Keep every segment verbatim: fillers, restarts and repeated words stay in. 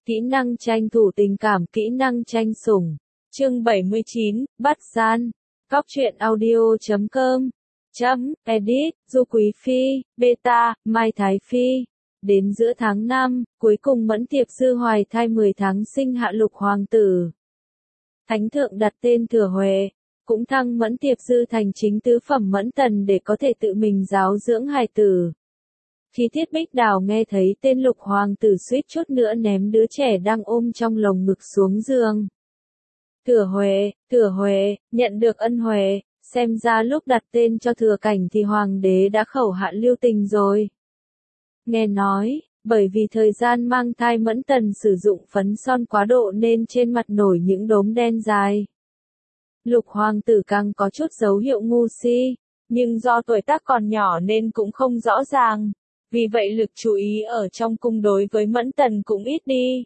Kỹ năng tranh thủ tình cảm, kỹ năng tranh sủng. Chương bảy mươi chín, bắt gian. Cóc truyện audio chấm com. Chấm, edit, Du Quý Phi, beta, Mai Thái Phi. Đến giữa tháng năm, cuối cùng Mẫn Tiệp Sư hoài thai mười tháng sinh hạ lục hoàng tử. Thánh thượng đặt tên Thừa Huệ, cũng thăng Mẫn Tiệp Sư thành chính tứ phẩm Mẫn Tần để có thể tự mình giáo dưỡng hài tử. Khi Thiết Bích Đào nghe thấy tên lục hoàng tử suýt chút nữa ném đứa trẻ đang ôm trong lồng ngực xuống giường. Thừa Huệ, Thừa Huệ, nhận được ân huệ, xem ra lúc đặt tên cho Thừa Cảnh thì hoàng đế đã khẩu hạn lưu tình rồi. Nghe nói, bởi vì thời gian mang thai Mẫn Tần sử dụng phấn son quá độ nên trên mặt nổi những đốm đen dài. Lục hoàng tử càng có chút dấu hiệu ngu si, nhưng do tuổi tác còn nhỏ nên cũng không rõ ràng. Vì vậy lực chú ý ở trong cung đối với Mẫn Tần cũng ít đi.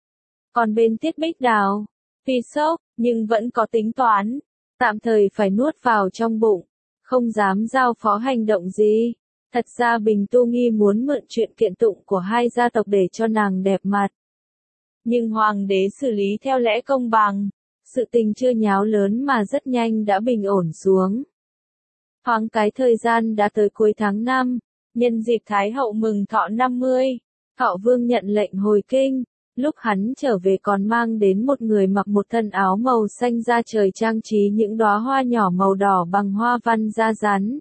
Còn bên Tiết Bích Đào, tuy sốc, nhưng vẫn có tính toán, tạm thời phải nuốt vào trong bụng, không dám giao phó hành động gì. Thật ra Bình Tu Nghi muốn mượn chuyện kiện tụng của hai gia tộc để cho nàng đẹp mặt. Nhưng hoàng đế xử lý theo lẽ công bằng, sự tình chưa nháo lớn mà rất nhanh đã bình ổn xuống. Thoáng cái thời gian đã tới cuối tháng năm. Nhân dịp Thái hậu mừng thọ năm mươi, Thọ Vương nhận lệnh hồi kinh, lúc hắn trở về còn mang đến một người mặc một thân áo màu xanh da trời trang trí những đóa hoa nhỏ màu đỏ bằng hoa văn da rắn.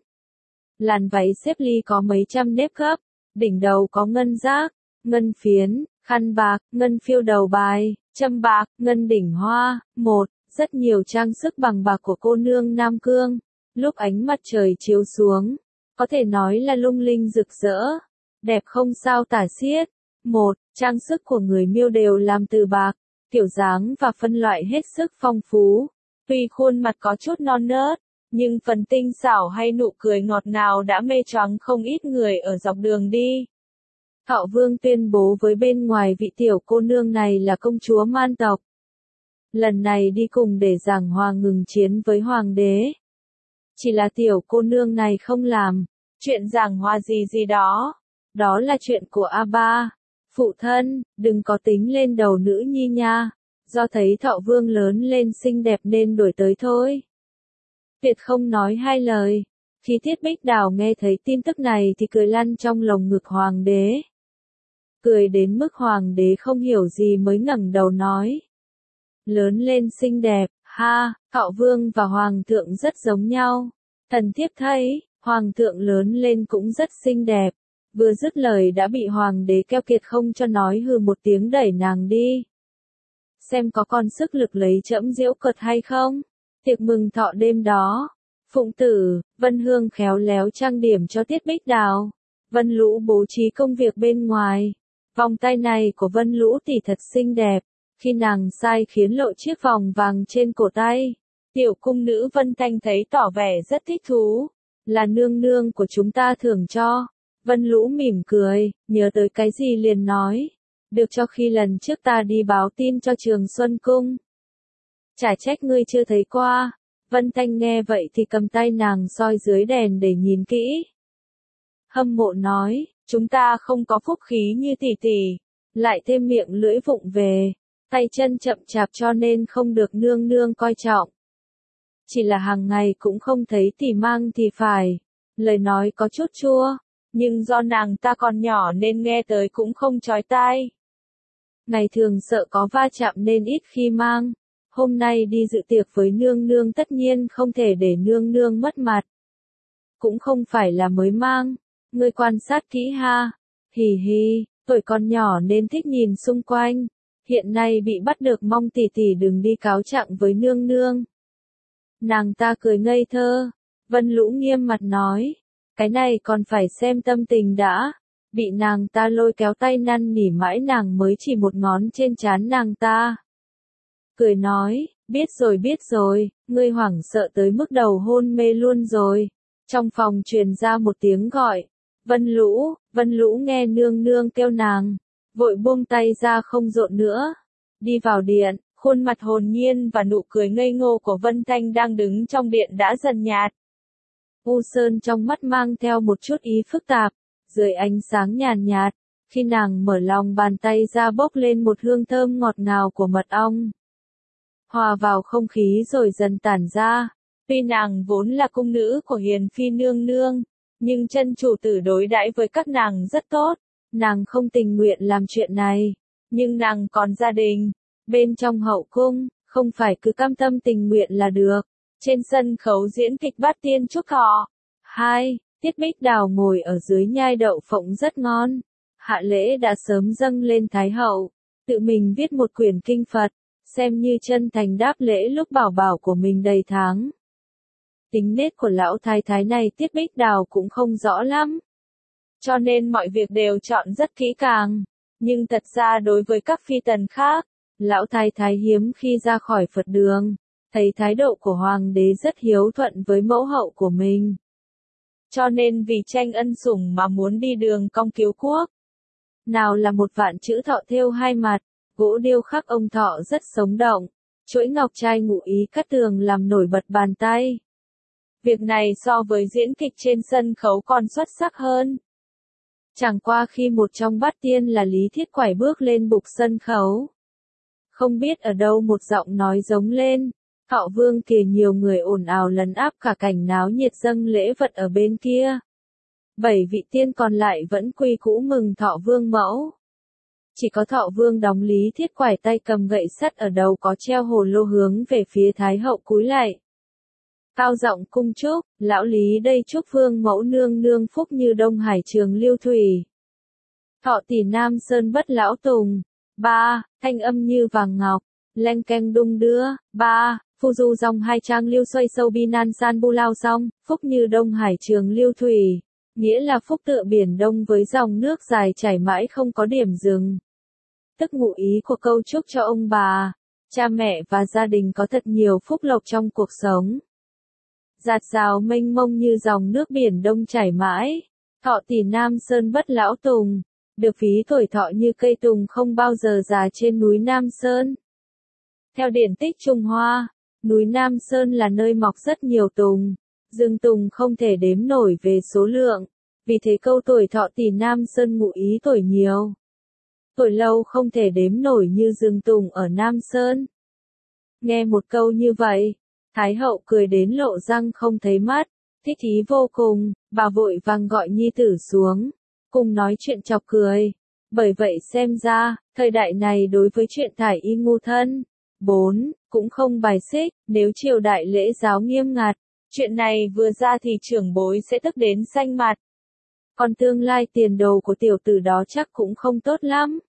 Làn váy xếp ly có mấy trăm nếp gấp, đỉnh đầu có ngân giác, ngân phiến, khăn bạc, ngân phiêu đầu bài, châm bạc, ngân đỉnh hoa, một, rất nhiều trang sức bằng bạc của cô nương Nam Cương, lúc ánh mặt trời chiếu xuống. Có thể nói là lung linh rực rỡ, đẹp không sao tả xiết. Một, trang sức của người Miêu đều làm từ bạc, kiểu dáng và phân loại hết sức phong phú. Tuy khuôn mặt có chút non nớt, nhưng phần tinh xảo hay nụ cười ngọt ngào đã mê choáng không ít người ở dọc đường đi. Thọ Vương tuyên bố với bên ngoài vị tiểu cô nương này là công chúa Man tộc. Lần này đi cùng để giảng hòa ngừng chiến với hoàng đế. Chỉ là tiểu cô nương này không làm, chuyện giảng hòa gì gì đó, đó là chuyện của A Ba, phụ thân, đừng có tính lên đầu nữ nhi nha, do thấy Thọ Vương lớn lên xinh đẹp nên đổi tới thôi. Tuyệt không nói hai lời, khi Thiết Bích Đào nghe thấy tin tức này thì cười lăn trong lồng ngực hoàng đế. Cười đến mức hoàng đế không hiểu gì mới ngẩng đầu nói. Lớn lên xinh đẹp. Ha, Thọ Vương và Hoàng thượng rất giống nhau. Thần thiếp thấy, Hoàng thượng lớn lên cũng rất xinh đẹp. Vừa dứt lời đã bị Hoàng đế keo kiệt không cho nói hừ một tiếng đẩy nàng đi. Xem có còn sức lực lấy trẫm giễu cợt hay không? Tiệc mừng thọ đêm đó. Phụng Tử, Vân Hương khéo léo trang điểm cho Tiết Bích Đào. Vân Lũ bố trí công việc bên ngoài. Vòng tay này của Vân Lũ tỷ thật xinh đẹp. Khi nàng sai khiến lộ chiếc vòng vàng trên cổ tay, tiểu cung nữ Vân Thanh thấy tỏ vẻ rất thích thú. Là nương nương của chúng ta thưởng cho. Vân Lũ mỉm cười, nhớ tới cái gì liền nói. Được cho khi lần trước ta đi báo tin cho Trường Xuân Cung. Chả trách ngươi chưa thấy qua. Vân Thanh nghe vậy thì cầm tay nàng soi dưới đèn để nhìn kỹ. Hâm mộ nói, chúng ta không có phúc khí như tỷ tỷ. Lại thêm miệng lưỡi vụng về. Tay chân chậm chạp cho nên không được nương nương coi trọng. Chỉ là hàng ngày cũng không thấy tỷ mang thì phải. Lời nói có chút chua, nhưng do nàng ta còn nhỏ nên nghe tới cũng không chói tai. Ngày thường sợ có va chạm nên ít khi mang. Hôm nay đi dự tiệc với nương nương tất nhiên không thể để nương nương mất mặt. Cũng không phải là mới mang, ngươi quan sát kỹ ha. Hì hì, tuổi còn nhỏ nên thích nhìn xung quanh. Hiện nay bị bắt được mong tỷ tỷ đừng đi cáo trạng với nương nương. Nàng ta cười ngây thơ. Vân Lũ nghiêm mặt nói. Cái này còn phải xem tâm tình đã. Bị nàng ta lôi kéo tay năn nỉ mãi nàng mới chỉ một ngón trên trán nàng ta. Cười nói, biết rồi biết rồi, ngươi hoảng sợ tới mức đầu hôn mê luôn rồi. Trong phòng truyền ra một tiếng gọi. Vân Lũ, Vân Lũ nghe nương nương kêu nàng. Vội buông tay ra không rộn nữa. Đi vào điện, khuôn mặt hồn nhiên và nụ cười ngây ngô của Vân Thanh đang đứng trong điện đã dần nhạt. U Sơn trong mắt mang theo một chút ý phức tạp, dưới ánh sáng nhàn nhạt, Khi nàng mở lòng bàn tay ra bốc lên một hương thơm ngọt ngào của mật ong. Hòa vào không khí rồi dần tản ra. Tuy nàng vốn là cung nữ của Hiền Phi nương nương, nhưng chân chủ tử đối đãi với các nàng rất tốt. Nàng không tình nguyện làm chuyện này, nhưng nàng còn gia đình. Bên trong hậu cung, không phải cứ cam tâm tình nguyện là được. Trên sân khấu diễn kịch Bát Tiên chúc thọ. hai. Tiết Bích Đào ngồi ở dưới nhai đậu phộng rất ngon. Hạ lễ đã sớm dâng lên Thái hậu, tự mình viết một quyển kinh Phật, xem như chân thành đáp lễ lúc bảo bảo của mình đầy tháng. Tính nết của lão thái thái này Tiết Bích Đào cũng không rõ lắm, cho nên mọi việc đều chọn rất kỹ càng. Nhưng thật ra đối với các phi tần khác, lão thái thái hiếm khi ra khỏi Phật đường, thấy thái độ của hoàng đế rất hiếu thuận với mẫu hậu của mình. Cho nên vì tranh ân sủng mà muốn đi đường cong cứu quốc. Nào là một vạn chữ thọ thêu hai mặt, gỗ điêu khắc ông thọ rất sống động, chuỗi ngọc trai ngụ ý cắt tường làm nổi bật bàn tay. Việc này so với diễn kịch trên sân khấu còn xuất sắc hơn. Chẳng qua khi một trong bát tiên là Lý Thiết Quải bước lên bục sân khấu. Không biết ở đâu một giọng nói giống lên, Thọ Vương kìa, nhiều người ồn ào lấn áp cả cảnh náo nhiệt dâng lễ vật ở bên kia. Bảy vị tiên còn lại vẫn quy cũ mừng Thọ Vương mẫu. Chỉ có Thọ Vương đóng Lý Thiết Quải tay cầm gậy sắt ở đầu có treo hồ lô hướng về phía Thái hậu cúi lạy. Cao giọng cung chúc, lão Lý đây chúc Vương mẫu nương nương phúc như Đông Hải trường lưu thủy. Thọ tỷ Nam Sơn bất lão tùng. ba. Thanh âm như vàng ngọc, leng keng đung đưa. ba. Phu du dòng hai trang lưu xoay sâu bi nan san bu lao song, phúc như Đông Hải trường lưu thủy. Nghĩa là phúc tựa biển đông với dòng nước dài chảy mãi không có điểm dừng. Tức ngụ ý của câu chúc cho ông bà, cha mẹ và gia đình có thật nhiều phúc lộc trong cuộc sống. Dạt dào mênh mông như dòng nước biển đông chảy mãi. Thọ tỷ Nam Sơn bất lão tùng, được ví tuổi thọ như cây tùng không bao giờ già trên núi Nam Sơn. Theo điển tích Trung Hoa, núi Nam Sơn là nơi mọc rất nhiều tùng, rừng tùng không thể đếm nổi về số lượng, vì thế câu tuổi thọ tỷ Nam Sơn ngụ ý tuổi nhiều. Tuổi lâu không thể đếm nổi như rừng tùng ở Nam Sơn. Nghe một câu như vậy, Thái hậu cười đến lộ răng không thấy mắt, thích thí vô cùng, bà vội vàng gọi nhi tử xuống, cùng nói chuyện chọc cười. Bởi vậy xem ra, thời đại này đối với chuyện thải y ngu thân, bốn, cũng không bài xích, nếu triều đại lễ giáo nghiêm ngặt, chuyện này vừa ra thì trưởng bối sẽ tức đến xanh mặt. Còn tương lai tiền đồ của tiểu tử đó chắc cũng không tốt lắm.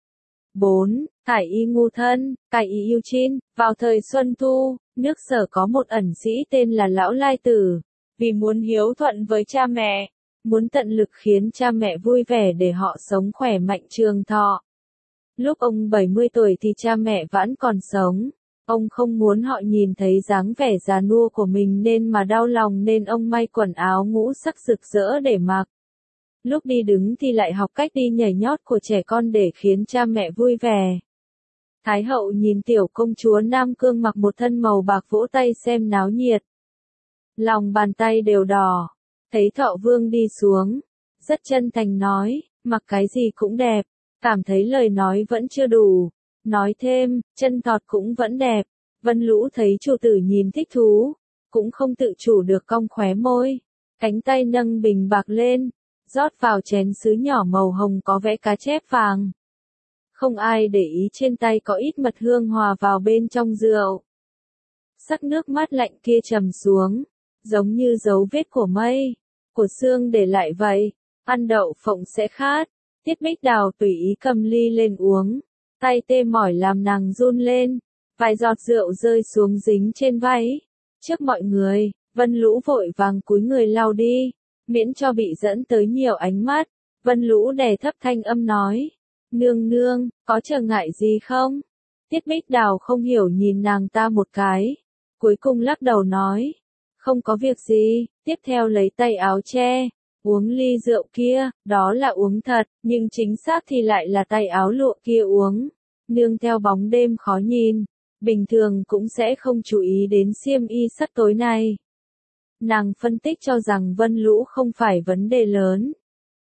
bốn. Thải y ngu thân, cải y yêu chin, vào thời Xuân Thu, nước Sở có một ẩn sĩ tên là Lão Lai Tử, vì muốn hiếu thuận với cha mẹ, muốn tận lực khiến cha mẹ vui vẻ để họ sống khỏe mạnh trường thọ. Lúc ông bảy mươi tuổi thì cha mẹ vẫn còn sống, ông không muốn họ nhìn thấy dáng vẻ già nua của mình nên mà đau lòng nên ông may quần áo ngũ sắc rực rỡ để mặc. Lúc đi đứng thì lại học cách đi nhảy nhót của trẻ con để khiến cha mẹ vui vẻ. Thái hậu nhìn tiểu công chúa Nam Cương mặc một thân màu bạc vỗ tay xem náo nhiệt. Lòng bàn tay đều đỏ, thấy Thọ Vương đi xuống, rất chân thành nói, mặc cái gì cũng đẹp, cảm thấy lời nói vẫn chưa đủ, nói thêm, chân thọt cũng vẫn đẹp. Vân Lũ thấy chủ tử nhìn thích thú, cũng không tự chủ được cong khóe môi, cánh tay nâng bình bạc lên, rót vào chén sứ nhỏ màu hồng có vẽ cá chép vàng. Không ai để ý trên tay có ít mật hương hòa vào bên trong rượu. Sắc nước mát lạnh kia trầm xuống, giống như dấu vết của mây, của sương để lại vậy. Ăn đậu phộng sẽ khát. Tiết Bích Đào tùy ý cầm ly lên uống, tay tê mỏi làm nàng run lên, vài giọt rượu rơi xuống dính trên váy. Trước mọi người, Vân Lũ vội vàng cúi người lau đi, miễn cho bị dẫn tới nhiều ánh mắt. Vân Lũ đè thấp thanh âm nói, nương nương, có trở ngại gì không? Tiết Bích Đào không hiểu nhìn nàng ta một cái, cuối cùng lắc đầu nói, không có việc gì. Tiếp theo lấy tay áo che, uống ly rượu kia, đó là uống thật, nhưng chính xác thì lại là tay áo lụa kia uống. Nương theo bóng đêm khó nhìn, bình thường cũng sẽ không chú ý đến xiêm y sắc tối nay. Nàng phân tích cho rằng Vân Lũ không phải vấn đề lớn.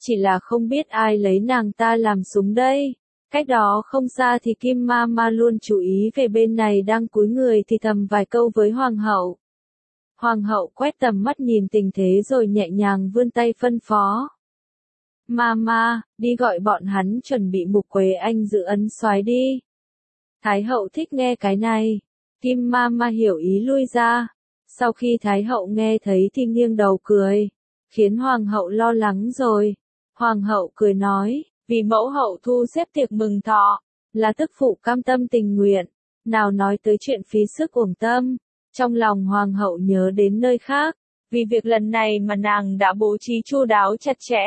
chỉ là không biết ai lấy nàng ta làm súng đây. Cách đó không xa thì Kim Ma Ma luôn chú ý về bên này đang cúi người thì thầm vài câu với Hoàng hậu. Hoàng hậu quét tầm mắt nhìn tình thế rồi nhẹ nhàng vươn tay phân phó. Mama, đi gọi bọn hắn chuẩn bị Mục Quế Anh giữ ấn soái đi. Thái hậu thích nghe cái này. Kim Mama hiểu ý lui ra. Sau khi Thái hậu nghe thấy thì nghiêng đầu cười. Khiến Hoàng hậu lo lắng rồi. Hoàng hậu cười nói, vì mẫu hậu thu xếp tiệc mừng thọ, là tức phụ cam tâm tình nguyện. Nào nói tới chuyện phí sức uổng tâm. Trong lòng Hoàng hậu nhớ đến nơi khác. Vì việc lần này mà nàng đã bố trí chu đáo chặt chẽ.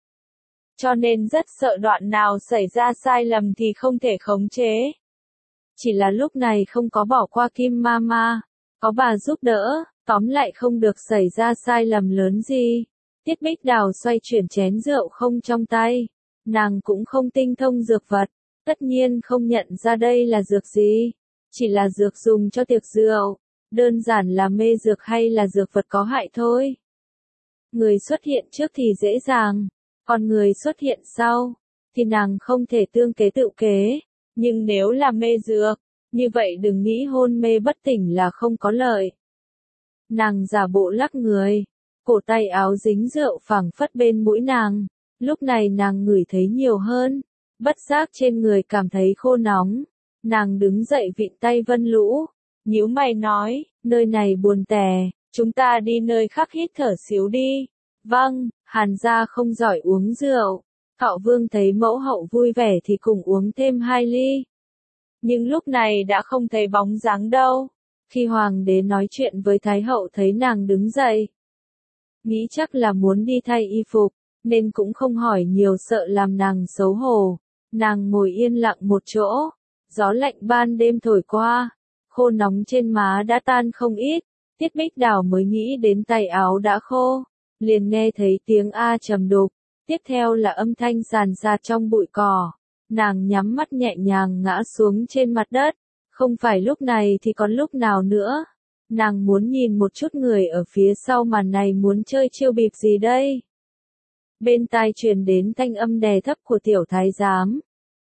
Cho nên rất sợ đoạn nào xảy ra sai lầm thì không thể khống chế. Chỉ là lúc này không có bỏ qua Kim Mama, có bà giúp đỡ, tóm lại không được xảy ra sai lầm lớn gì. Tiết Bích Đào xoay chuyển chén rượu không trong tay, nàng cũng không tinh thông dược vật, tất nhiên không nhận ra đây là dược gì, chỉ là dược dùng cho tiệc rượu, đơn giản là mê dược hay là dược vật có hại thôi. Người xuất hiện trước thì dễ dàng. Còn người xuất hiện sau, thì nàng không thể tương kế tự kế, nhưng nếu là mê dược, như vậy đừng nghĩ hôn mê bất tỉnh là không có lợi. Nàng giả bộ lắc người, cổ tay áo dính rượu phảng phất bên mũi nàng, lúc này nàng ngửi thấy nhiều hơn, bất giác trên người cảm thấy khô nóng, nàng đứng dậy vịn tay Vân Lũ, nhíu mày nói, nơi này buồn tẻ, chúng ta đi nơi khác hít thở xíu đi. Vâng, Hàn gia không giỏi uống rượu. Thọ Vương thấy mẫu hậu vui vẻ thì cùng uống thêm hai ly. Nhưng lúc này đã không thấy bóng dáng đâu. Khi hoàng đế nói chuyện với thái hậu thấy nàng đứng dậy, nghĩ chắc là muốn đi thay y phục, nên cũng không hỏi nhiều sợ làm nàng xấu hổ. Nàng ngồi yên lặng một chỗ, gió lạnh ban đêm thổi qua, khô nóng trên má đã tan không ít. Tiết Bích Đào mới nghĩ đến tay áo đã khô. Liền nghe thấy tiếng A trầm đục, tiếp theo là âm thanh sàn sạt trong bụi cỏ. Nàng nhắm mắt nhẹ nhàng ngã xuống trên mặt đất, không phải lúc này thì còn lúc nào nữa. Nàng muốn nhìn một chút người ở phía sau màn này muốn chơi chiêu bịp gì đây. Bên tai truyền đến thanh âm đè thấp của tiểu thái giám.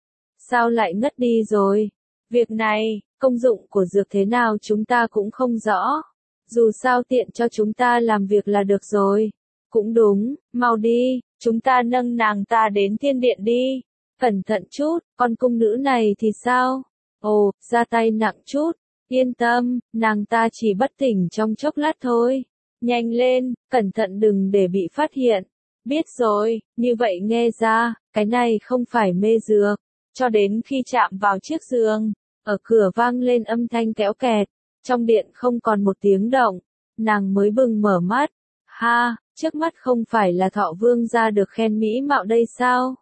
Sao lại ngất đi rồi? Việc này, công dụng của dược thế nào chúng ta cũng không rõ. Dù sao tiện cho chúng ta làm việc là được rồi. Cũng đúng, mau đi, chúng ta nâng nàng ta đến thiên điện đi. Cẩn thận chút, con cung nữ này thì sao? Ồ, ra tay nặng chút. Yên tâm, nàng ta chỉ bất tỉnh trong chốc lát thôi. Nhanh lên, cẩn thận đừng để bị phát hiện. Biết rồi, như vậy nghe ra, cái này không phải mê dược. Cho đến khi chạm vào chiếc giường, ở cửa vang lên âm thanh kéo kẹt. Trong điện không còn một tiếng động, nàng mới bừng mở mắt. Ha, trước mắt không phải là Thọ Vương gia được khen mỹ mạo đây sao?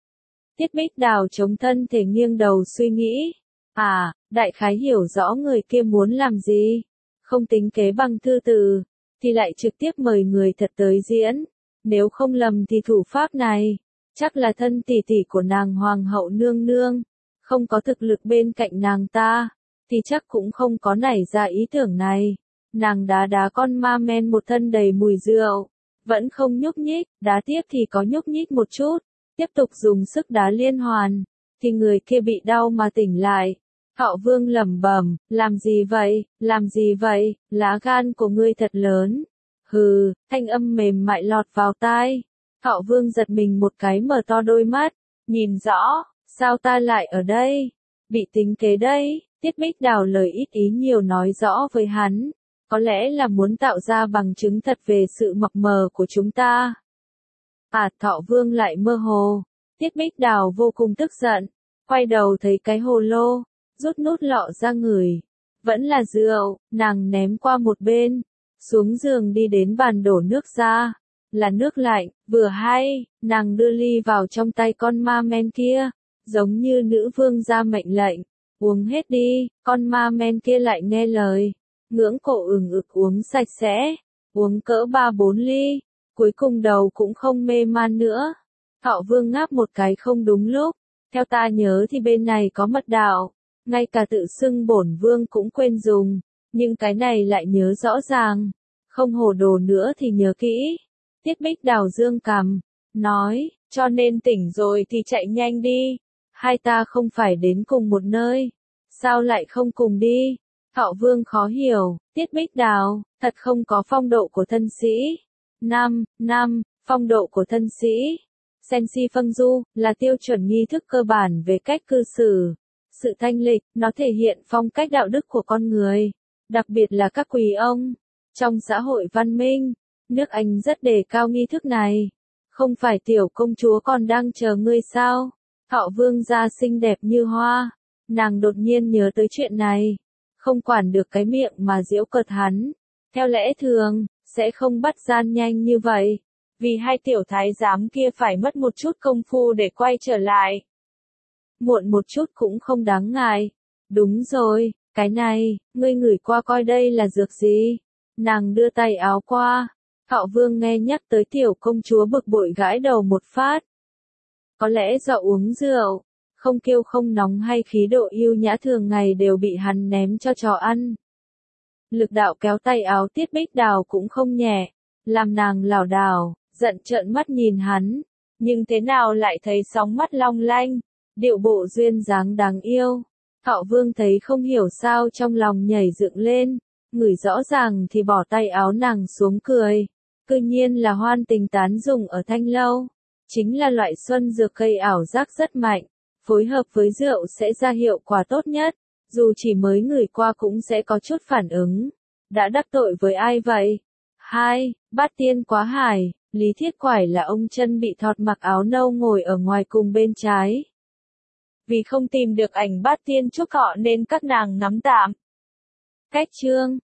Tiết Bích Đào chống thân thể nghiêng đầu suy nghĩ. À, đại khái hiểu rõ người kia muốn làm gì. Không tính kế bằng thư từ, thì lại trực tiếp mời người thật tới diễn. Nếu không lầm thì thủ pháp này, chắc là thân tỷ tỷ của nàng hoàng hậu nương nương. Không có thực lực bên cạnh nàng ta, thì chắc cũng không có nảy ra ý tưởng này. Nàng đá đá con ma men một thân đầy mùi rượu, vẫn không nhúc nhích, đá tiếp thì có nhúc nhích một chút, tiếp tục dùng sức đá liên hoàn, thì người kia bị đau mà tỉnh lại. Thọ Vương lẩm bẩm, làm gì vậy, làm gì vậy, lá gan của ngươi thật lớn. Hừ, thanh âm mềm mại lọt vào tai. Thọ Vương giật mình một cái mở to đôi mắt, nhìn rõ, sao ta lại ở đây? Bị tính kế đây. Tiết Bích Đào lời ít ý nhiều nói rõ với hắn. Có lẽ là muốn tạo ra bằng chứng thật về sự mập mờ của chúng ta. À, Thọ Vương lại mơ hồ. Tiết Bích Đào vô cùng tức giận. Quay đầu thấy cái hồ lô, rút nút lọ ra ngửi. Vẫn là rượu, nàng ném qua một bên. Xuống giường đi đến bàn đổ nước ra. Là nước lạnh, vừa hay, nàng đưa ly vào trong tay con ma men kia. Giống như nữ vương ra mệnh lệnh. Uống hết đi, con ma men kia lại nghe lời. Ngưỡng cổ ửng ực uống sạch sẽ, uống cỡ ba bốn ly, cuối cùng đầu cũng không mê man nữa. Thọ Vương ngáp một cái không đúng lúc, theo ta nhớ thì bên này có mật đạo, ngay cả tự xưng bổn vương cũng quên dùng, nhưng cái này lại nhớ rõ ràng, không hồ đồ nữa thì nhớ kỹ. Tiết Bích Đào dương cằm, nói, cho nên tỉnh rồi thì chạy nhanh đi. Hai ta không phải đến cùng một nơi, sao lại không cùng đi? Thọ Vương khó hiểu, Tiết Bích Đào, thật không có phong độ của thân sĩ. Năm, năm, phong độ của thân sĩ. Sensi Phâng Du, là tiêu chuẩn nghi thức cơ bản về cách cư xử. Sự thanh lịch, nó thể hiện phong cách đạo đức của con người, đặc biệt là các quý ông. Trong xã hội văn minh, nước Anh rất đề cao nghi thức này. Không phải tiểu công chúa còn đang chờ ngươi sao? Thọ Vương gia xinh đẹp như hoa. Nàng đột nhiên nhớ tới chuyện này. Không quản được cái miệng mà giễu cợt hắn. Theo lẽ thường, sẽ không bắt gian nhanh như vậy. Vì hai tiểu thái giám kia phải mất một chút công phu để quay trở lại. Muộn một chút cũng không đáng ngại. Đúng rồi, cái này, ngươi ngửi qua coi đây là dược gì? Nàng đưa tay áo qua. Thọ Vương nghe nhắc tới tiểu công chúa bực bội gãi đầu một phát. Có lẽ do uống rượu, không kiêu không nóng hay khí độ yêu nhã thường ngày đều bị hắn ném cho chó ăn. Lực đạo kéo tay áo Tiết Bích Đào cũng không nhẹ, làm nàng lảo đảo, giận trợn mắt nhìn hắn, nhưng thế nào lại thấy sóng mắt long lanh, điệu bộ duyên dáng đáng yêu. Thọ Vương thấy không hiểu sao trong lòng nhảy dựng lên, ngửi rõ ràng thì bỏ tay áo nàng xuống cười. Cư nhiên là hoan tình tán dùng ở Thanh Lâu, chính là loại xuân dược cây ảo giác rất mạnh, phối hợp với rượu sẽ ra hiệu quả tốt nhất, dù chỉ mới ngửi qua cũng sẽ có chút phản ứng. Đã đắc tội với ai vậy? Hai, Bát Tiên Quá Hải, Lý Thiết Quải là ông chân bị thọt mặc áo nâu ngồi ở ngoài cùng bên trái. Vì không tìm được ảnh Bát Tiên chúc họ nên các nàng ngắm tạm. Cách chương